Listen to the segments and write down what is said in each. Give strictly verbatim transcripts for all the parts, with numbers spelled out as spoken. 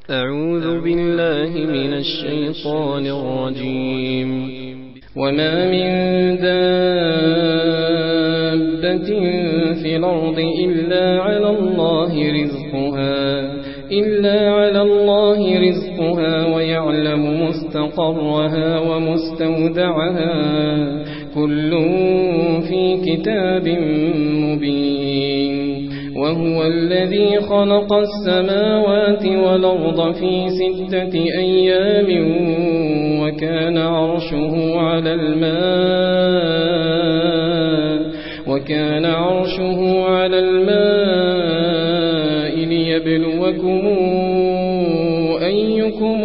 أعوذ بالله من الشيطان الرجيم. وما من دابة في الأرض إلا على الله رزقها إلا على الله رزقها ويعلم مستقرها ومستودعها كل في كتاب مبين. وهو الذي خلق السماوات والأرض في ستة أيام وكان عرشه على الماء وكان عرشه على الماء ليبلوكم أيكم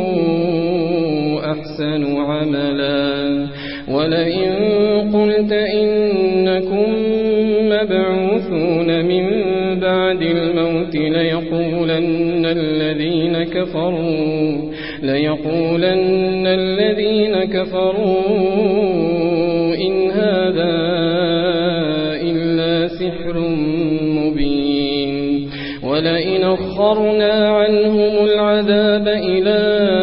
أحسن عملا. ولئن قلت إنكم مبعوثون من بعد الموت ليقولن الذين كفروا ليقولن الذين كفروا إن هذا إلا سحر مبين. ولئن أخرنا عنهم العذاب إلى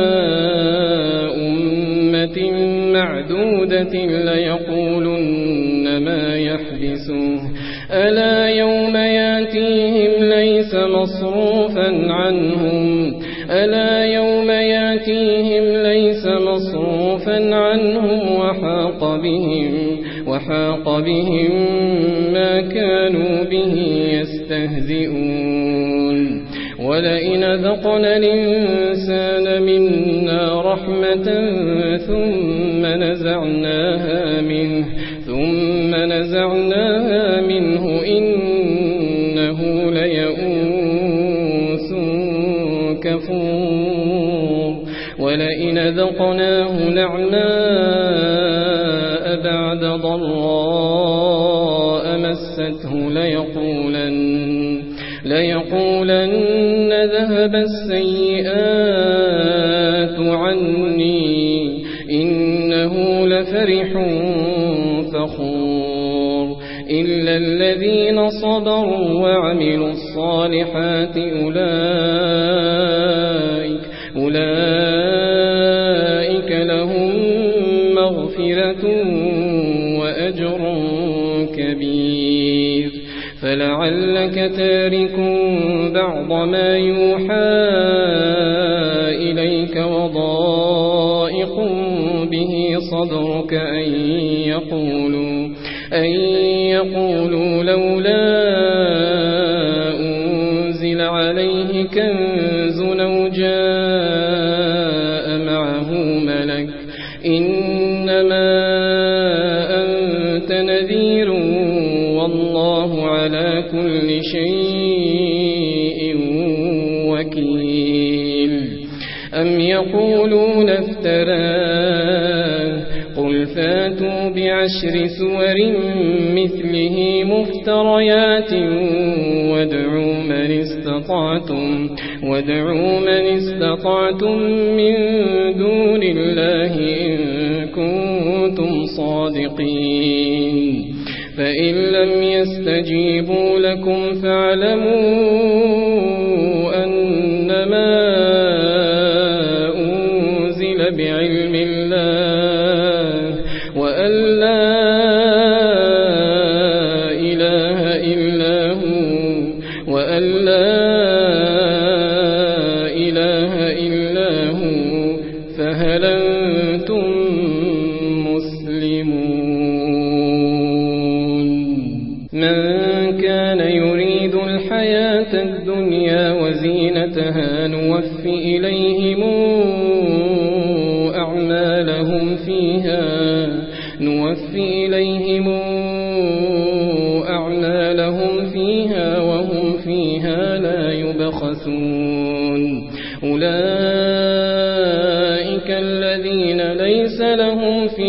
أمة معدودة ليقولن ما يحبسه ألا يوم ياتيهم ليس مصروفا عنهم ألا يوم ياتيهم ليس مصروفا عنهم وحاق بهم وحاق بهم ما كانوا به يستهزئون. ولئن ذقنا الإنسان منا رحمة ثم نزعناها منه ثم نزعناها منه إنه ليئوس كفور. ولئن ذقناه نعماء بعد ضراء مسته ليقولن ليقولن ذهب السيئات عني إنه لفرح فخور. إلا الذين صبروا وعملوا الصالحات أولئك أولئك لهم مغفرة وأجر كبير. فلعلك تارك بعض ما يوحى إليك وضائق به صدرك أن يقولوا أن يقولوا لولا أنزل عليه كنز أو جاء معه ملك إنما أنت نذير والله على كل شيء وكيل. أم يقولون افتراه قل فاتوا بعشر سور مثله مفتريات وادعوا من استطعتم وادعوا من استطعتم من دون الله إن كنتم صادقين. فإن لم يستجيبوا لكم فاعلموا أنما أنزل بعلم الله وأن لا إله إلا هو وأن لا إله إلا هو فهل أنتم مسلمون. من كان يريد الحياة الدنيا وزينتها نوفي إليهم أعمالهم فيها نوفي إليهم أعمالهم فيها وهم فيها لا يبخسون. أولئك الذين ليس لهم في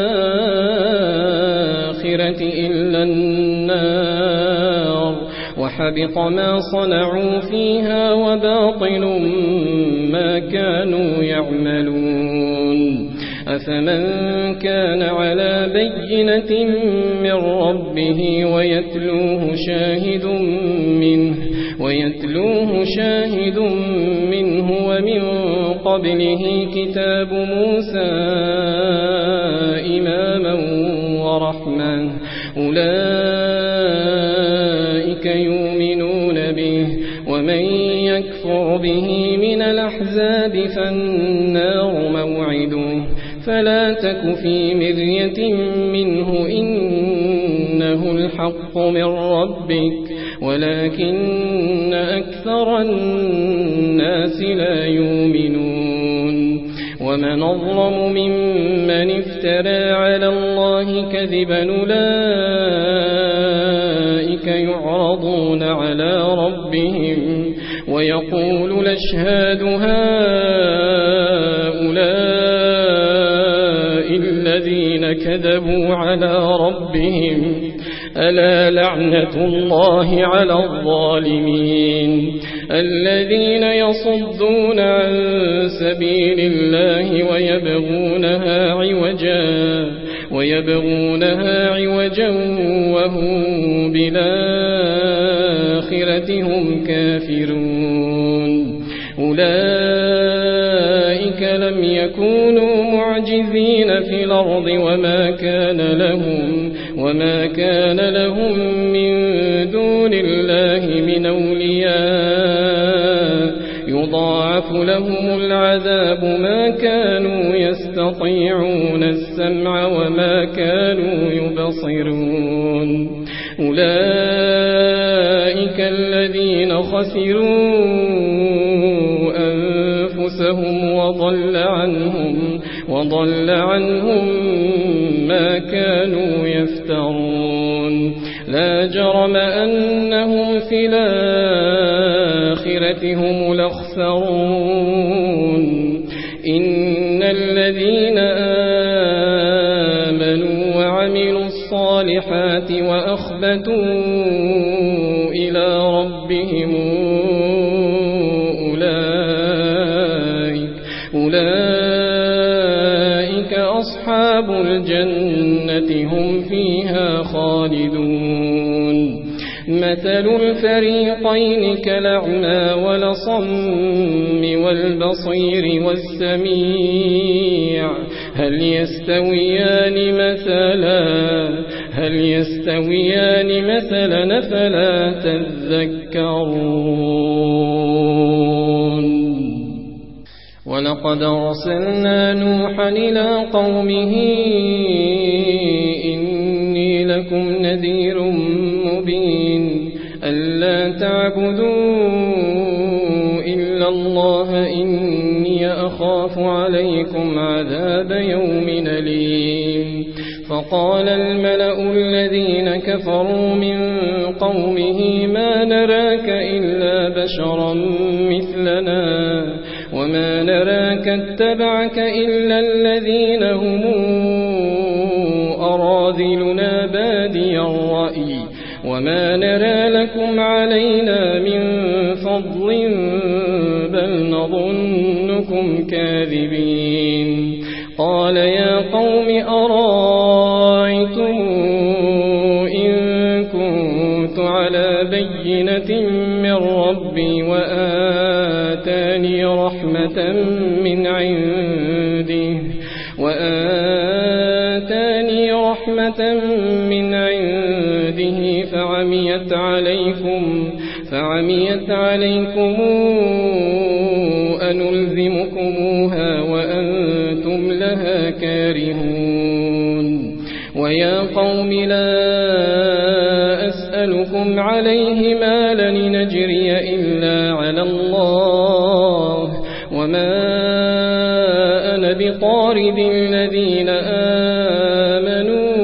الآخرة إلا النار وحبط ما صنعوا فيها وباطل ما كانوا يعملون. أفمن كان على بينة من ربه ويتلوه شاهد منه ويتلوه شاهد منه قبله كتاب موسى إماما ورحمة أولئك يؤمنون به ومن يكفر به من الأحزاب فالنار موعده فلا تك في مرية منه إنه الحق من ربك ولكن أكثر الناس لا يؤمنون ومن أظلم ممن افترى على الله كذبا أولئك يعرضون على ربهم ويقول الأشهاد هؤلاء الذين كذبوا على ربهم ألا لعنة الله على الظالمين الذين يصدون عن سبيل الله ويبغونها عوجا ويبغونها عوجا وهم بالآخرة هم كافرون أولئك لم يكونوا معجزين في الأرض وما كان لهم وما كان لهم من دون الله من أولياء يضاعف لهم العذاب ما كانوا يستطيعون السمع وما كانوا يبصرون أولئك الذين خسروا أنفسهم وضل عنهم وضل عنهم ما كانوا يفترون لا جرم أنهم في الآخرة هم الأخسرون إن الذين آمنوا وعملوا الصالحات وأخبتوا إلى ربهم أولئك أولئك أصحاب الجنة هم فيها خالدون مثل الفريقين كالأعمى والأصم والبصير والسميع هل يستويان مثلا هل يستويان مثلا فلا تذكرون ولقد أرسلنا نوحا إلى قومه إني لكم نذير مبين ألا تعبدوا إلا الله إني أخاف عليكم عذاب يوم أليم فقال الملأ الذين كفروا من قومه ما نراك إلا بشرا مثلنا وما نراك اتبعك إلا الذين هم أراذلنا بادي الرأي وما نرى لكم علينا من فضل بل نظنكم كاذبين قال يا قوم أرأيتم إن كنت على بينة من ربي وآتاني رحمة من عنده وآتاني رحمة من عنده فعميت عليكم فعميت عليكم أنلزمكموها وأنتم لها كارهون ويا قوم لا أسألكم عليه مالا لنجري إلا على الله وما أنا بطارد الذين آمنوا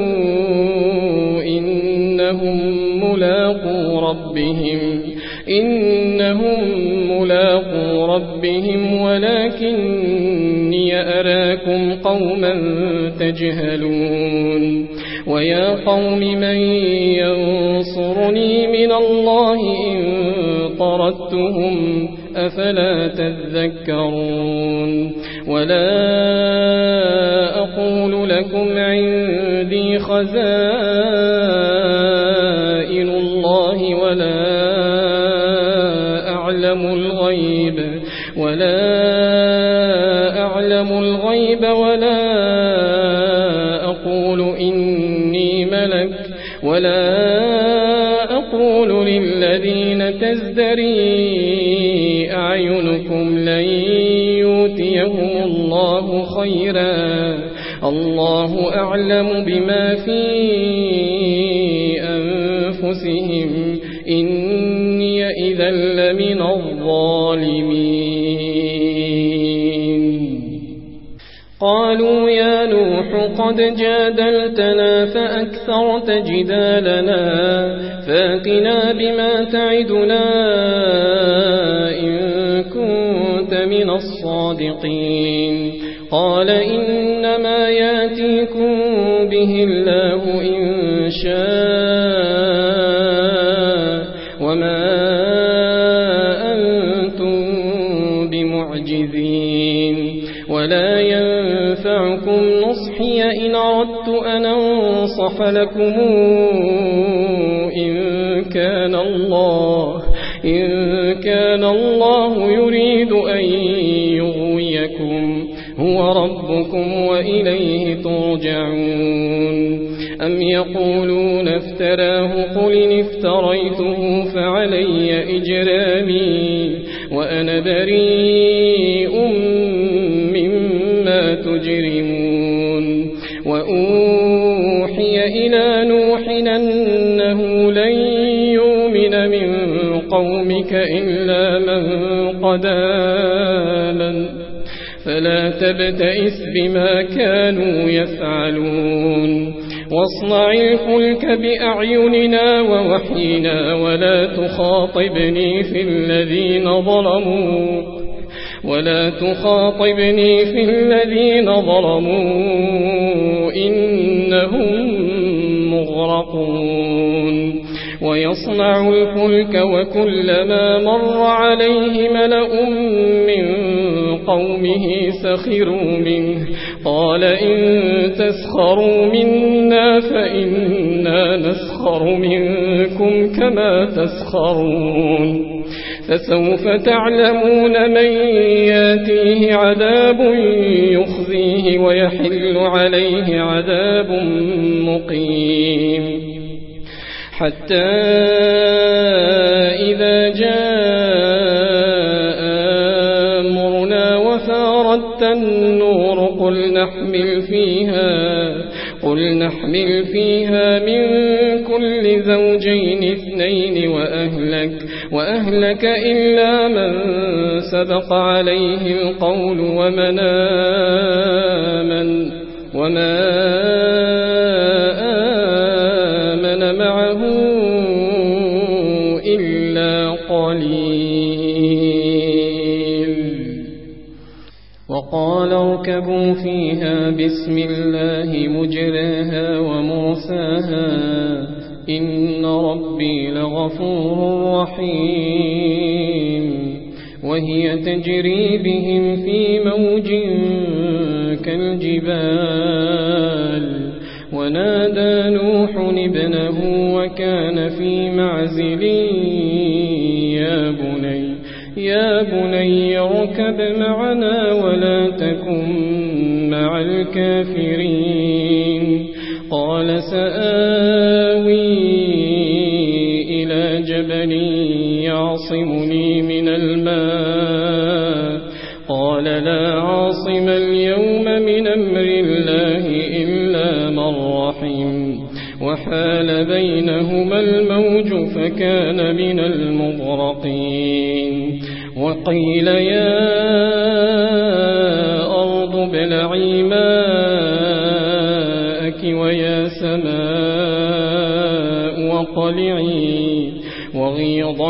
إنهم ملاقو ربهم إنهم ملاقو ربهم ولكني أراكم قوما تجهلون ويا قوم من ينصرني من الله إن طردتهم أفلا تذكرون ولا أقول لكم عندي خزائن الله ولا أعلم الغيب ولا أعلم الغيب ولا أقول إني ملك ولا أقول للذين تزدري أعينكم لن يؤتيهم الله خيرا الله أعلم بما في أنفسهم إني إذا لمن الظالمين. قالوا يا نوح قد جادلتنا فأكثرت جدالنا فاتنا بما تعدنا إن كنت من الصادقين. قال إنما ياتيكم به الله إن شاء وما أنتم بمعجزين ولا ينفعكم نصحي إن أردت أن أنصح لكم إن كان الله إن كان الله يريد أن يغويكم هو ربكم وإليه ترجعون. أم يقولون افتراه قل إن افتريته فعلي إجرامي وأنا بريء مما تجرمون. وأوحي إلى نوح أنه لن يؤمن من قومك إلا من قد آمن فلا تبتئس بما كانوا يفعلون. واصنع الفلك بأعيننا ووحينا ولا تخاطبني في الذين ظلموا ولا تخاطبني في الذين ظلموا إنهم مغرقون. ويصنع الفلك وكلما مر عليه ملأ من قومه سخروا منه قال إن تسخروا منا فإنا نسخر منكم كما تسخرون. فسوف تعلمون من ياتيه عذاب يخزيه ويحل عليه عذاب مقيم. حتى إذا جاء أمرنا وفارت النور قل نحمل فيها قل نحمل فيها من كل زوجين اثنين وأهلك وأهلك إلا من سبق عليه القول ومن آمن وما آمن معه إلا قليل. وقال اركبوا فيها بسم الله مجريها ومرساها إن ربي لغفور رحيم. وهي تجري بهم في موج كالجبال. ونادى نوح ابنه وكان في معزل يا بني يا بني اركب معنا ولا تكن مع الكافرين. قال سآوي إلى جبل يعصمني من الماء قال لا عاصم اليوم من أمر الله إلا من رحم. وحال بينهما الموج فكان من المغرقين. وقيل يا أرض ابلعي ماءك ويا سماء وقلعي وغيض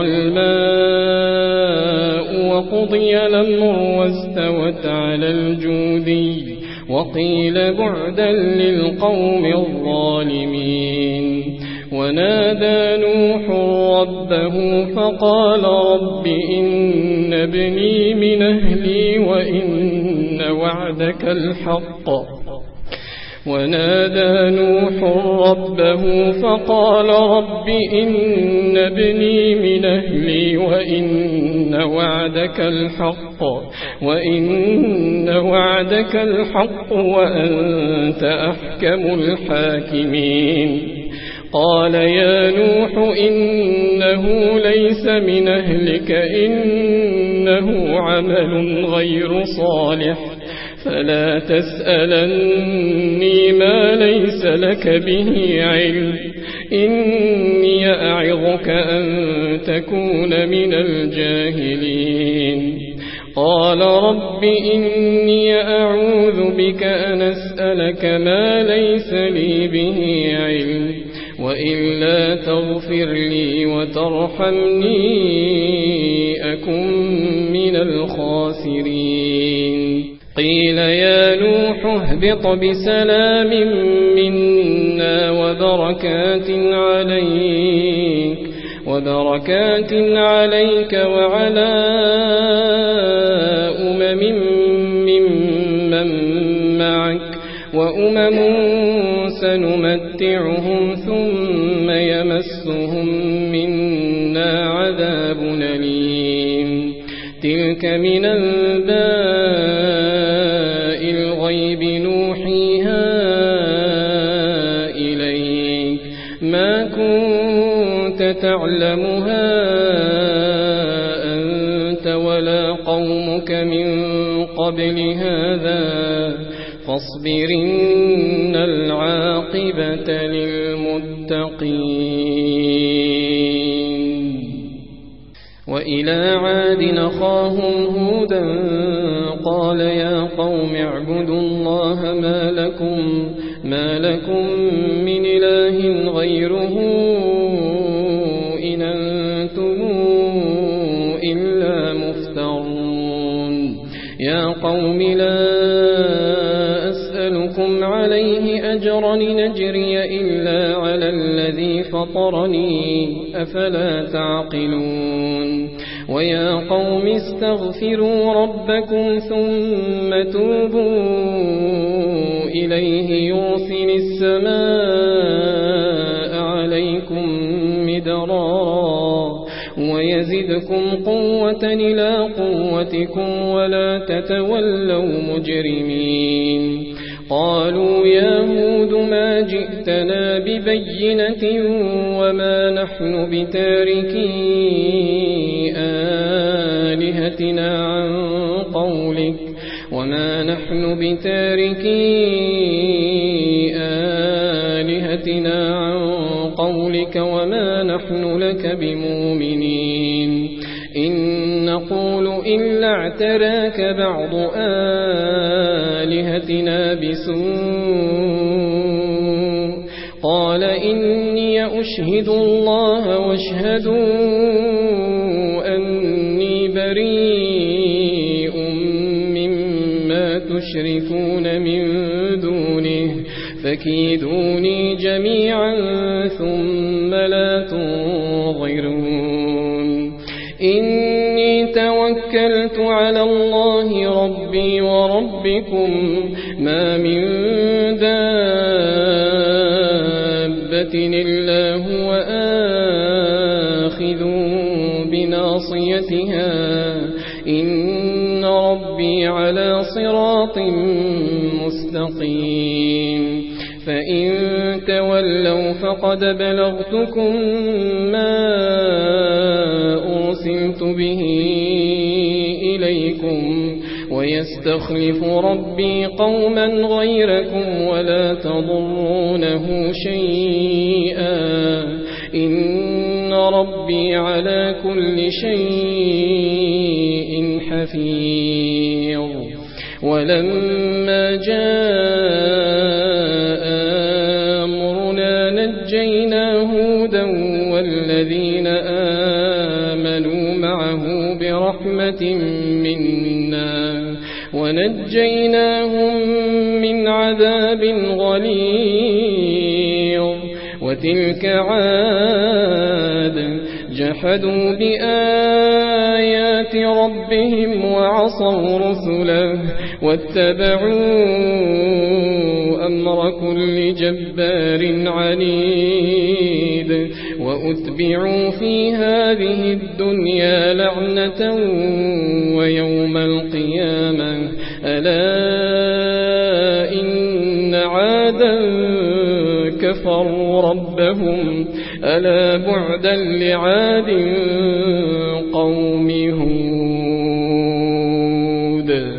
الماء وقضي الأمر واستوت على الجودي وقيل بعدا للقوم الظالمين. ونادى نوح ربه فقال رب إن ابني من أهلي وإن وعدك الحق ونادى نوح ربه فقال رب إن ابني من أهلي وإن وعدك الحق وإن وعدك الحق وأنت أحكم الحاكمين قال يا نوح إنه ليس من أهلك إنه عمل غير صالح فلا تسألني ما ليس لك به علم إني أعظك أن تكون من الجاهلين قال رب إني أعوذ بك أن أسألك ما ليس لي به علم وإلا تغفر لي وترحمني أكن من الخاسرين قيل يا نوح اهبط بسلام منا وبركات عليك وبركات عليك وعلى أمم ممن معك وأمم سنمتعهم ثم يمسهم منا عذاب أليم تلك من أنباء الغيب نوحيها إليك ما كنت تعلمها أنت ولا قومك من قبل هذا فاصبر إن العاقبة للمتقين وإلى عاد أخاهم هودا قال يا قوم اعبدوا الله ما لكم ما لكم من إله غيره إن أنتم إلا مفترون يا قوم لا أسألكم عليه أجرا نجري إلا على الذي فطرني أفلا تعقلون ويا قوم استغفروا ربكم ثم توبوا إليه يرسل السماء عليكم مدرارا ويزدكم قوة إلى قوتكم ولا تتولوا مجرمين قالوا يا هود ما جئتنا ببينة وما نحن بتاركي آلهتنا عن قولك وما نحن بتاركي آلهتنا عن قولك وما نحن لك بمؤمنين إن نقول إلا اعتراك بعض آلهتنا بسوء قال إني أشهد الله واشهدوا أني بريء مما تشركون من دونه فكيدوني جميعا ثم لا تنظرون إني توكلت على الله ربي وربكم ما من دابة إلا هو آخذ بناصيتها إن ربي على صراط مستقيم فإن تولوا فقد بلغتكم ما أرسلت به إليكم ويستخلف ربي قوما غيركم ولا تضرونه شيئا إن ربي على كل شيء حفيظ ولما جاء أمرنا نجينا هودا والذين آمنوا معه برحمة منا ونجيناهم من عذاب غليظ وتلك عاد جحدوا بآيات ربهم وعصوا رسله واتبعوا أمر كل جبار عنيد وأتبعوا في هذه الدنيا لعنة ويوم القيامة ألا إن عادا كفروا ربهم ألا بعدا لعاد قوم هود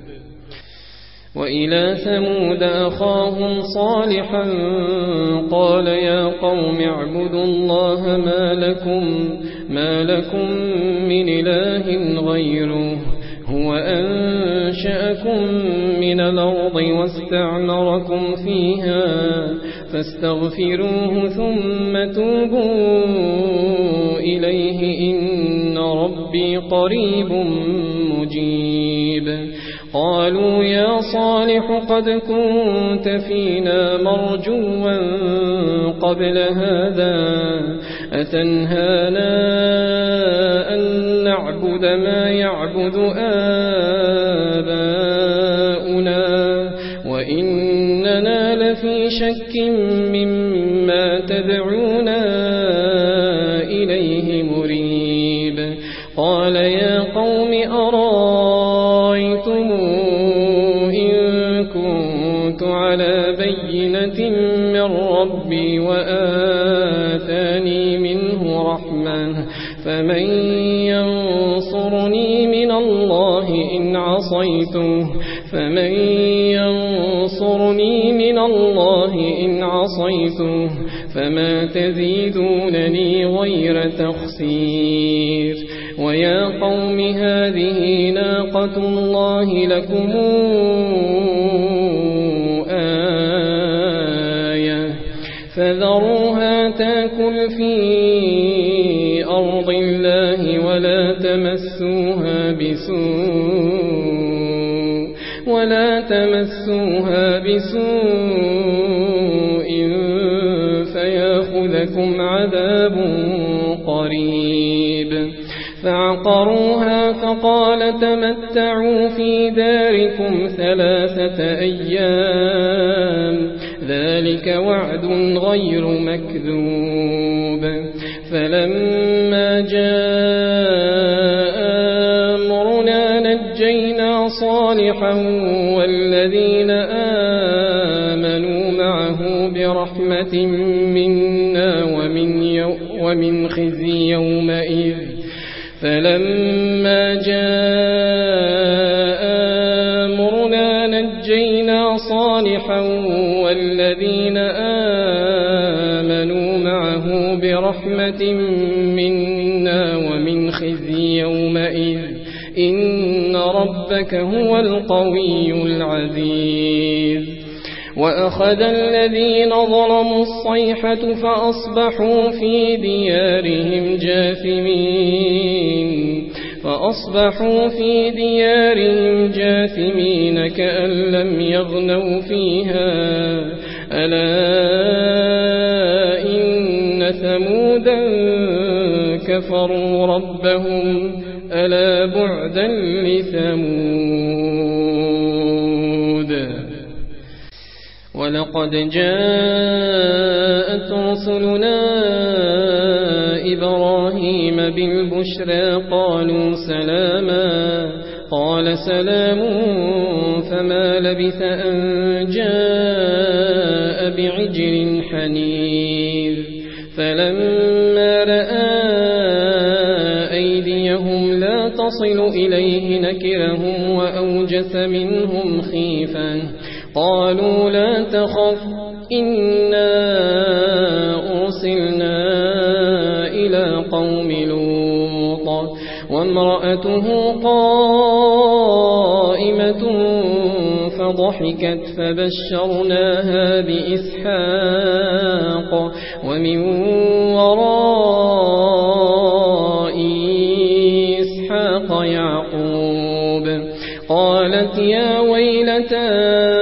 وإلى ثمود أخاهم صالحا قال يا قوم اعبدوا الله ما لكم, ما لكم من إله غيره هو أنشأكم من الأرض واستعمركم فيها فاستغفروه ثم توبوا إليه إن ربي قريب مجيب قالوا يا صالح قد كنت فينا مرجوا قبل هذا أتنهانا أن نعبد ما يعبد آباؤنا وإننا لفي شك مما تدعونا إليه مريب قال يا قوم أرأيتم إن كنت على بينة من ربي وآتاني منه رحمة فمن ينصرني من الله إن عصيته فمن ينصرني من الله إن عصيته فما تزيدونني غير تخسير ويا قوم هذه ناقة الله لكم آية فذروها تاكل في أرض الله ولا تمسوها بسوء ولا تمسوها بسوء فيأخذكم عذاب قريب فعقروها فقال تمتعوا في داركم ثلاثة أيام ذلك وعد غير مكذوب فلما جاء أمرنا نجينا صالحا والذين آمنوا معه برحمة منا ومن, ومن خزي يومئذ فلما جاء أمرنا نجينا صالحا والذين آمنوا معه برحمة منا ومن خزي يومئذ إن ربك هو القوي العزيز وأخذ الذين ظلموا الصيحة فأصبحوا في ديارهم جاثمين فأصبحوا في ديارهم جاثمين كأن لم يغنوا فيها ألا إن ثمودا كفروا ربهم ألا بعدا لثمود ولقد جاءت رسلنا إبراهيم بالبشرى قالوا سلاما قال سلام فما لبث أن جاء بعجل حنيذ فلما رأى أيديهم لا تصل إليه نكرهم وأوجس منهم خيفة قالوا لا تخف إنا أرسلنا إلى قوم لوط وامرأته قائمة فضحكت فبشرناها بإسحاق ومن وراء إسحاق يعقوب قالت يا ويلتى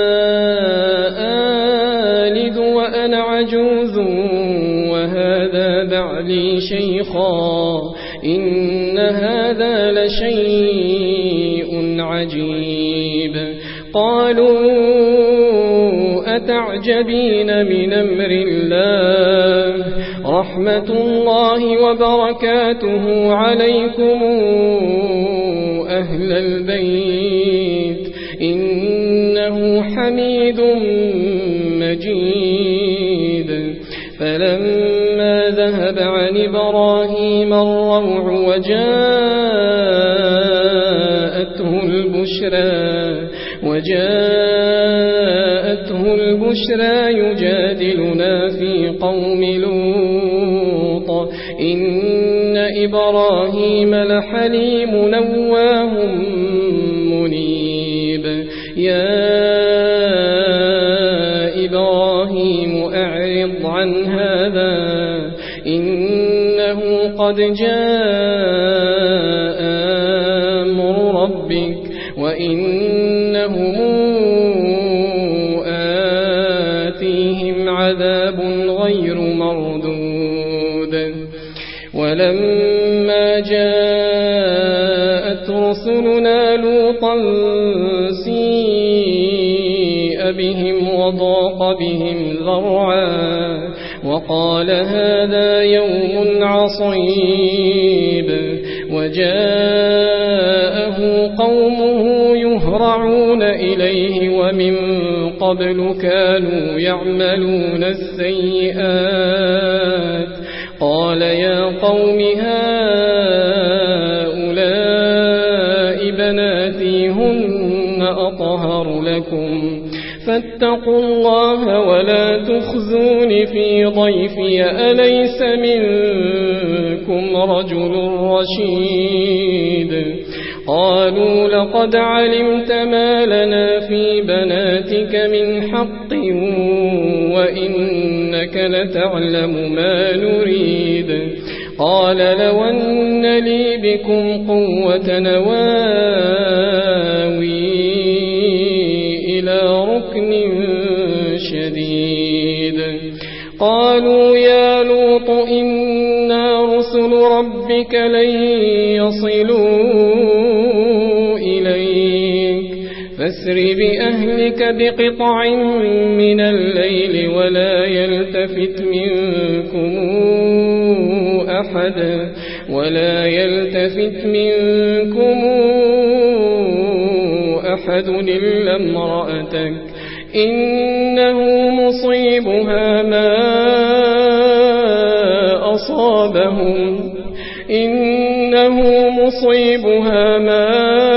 آلد وأنا عجوز وهذا بعلي شيخا إن هذا لشيء عجيب قالوا تعجبين من أمر الله رحمة الله وبركاته عليكم أهل البيت إنه حميد مجيد فلما ذهب عن إبراهيم الروع وجاءته البشرى وجاءته البشرى يجادلنا في قوم لوط إن إبراهيم لحليم نواه منيب يا إبراهيم أعرض عن هذا إنه قد جاء أمر ربك وإنهم آتيهم عذاب غير مردود ولما جاءت رسلنا لوطا سيء بهم وضاق بهم ذرعا وقال هذا يوم عصيب وجاءه قومه يهرعون إليه ومن قبل كانوا يعملون السيئات قال يا قوم هؤلاء بناتي هن أطهر لكم فاتقوا الله ولا تخزون في ضيفي أليس منكم رجل رشيد قالوا لقد علمت ما لنا في بناتك من حق وإنك لتعلم ما نريد قال لو أن لي بكم قوة نواوي إلى ركن شديد قالوا يا لوط إنا رسل ربك لن يصلوا إليك فاسر بأهلك بقطع من الليل ولا يلتفت منكم أحد ولا يلتفت منكم أحد إلا امرأتك إنه مصيبها ما أصابهم إنه مصيبها ما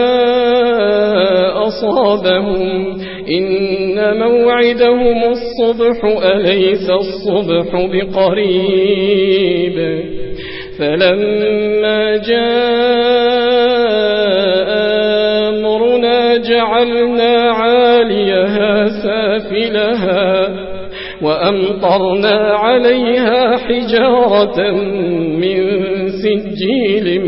أصابهم إن موعدهم الصبح أليس الصبح بقريب فلما جاء أمرنا جعلنا عاليها سافلها وأمطرنا عليها حجارة من سجيل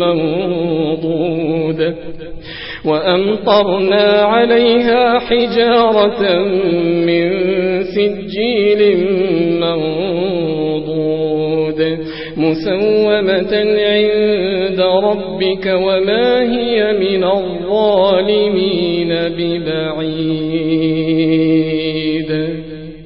منضود وأمطرنا عليها حجارة من سجيل منضود مسومة عند ربك وما هي من الظالمين ببعيد.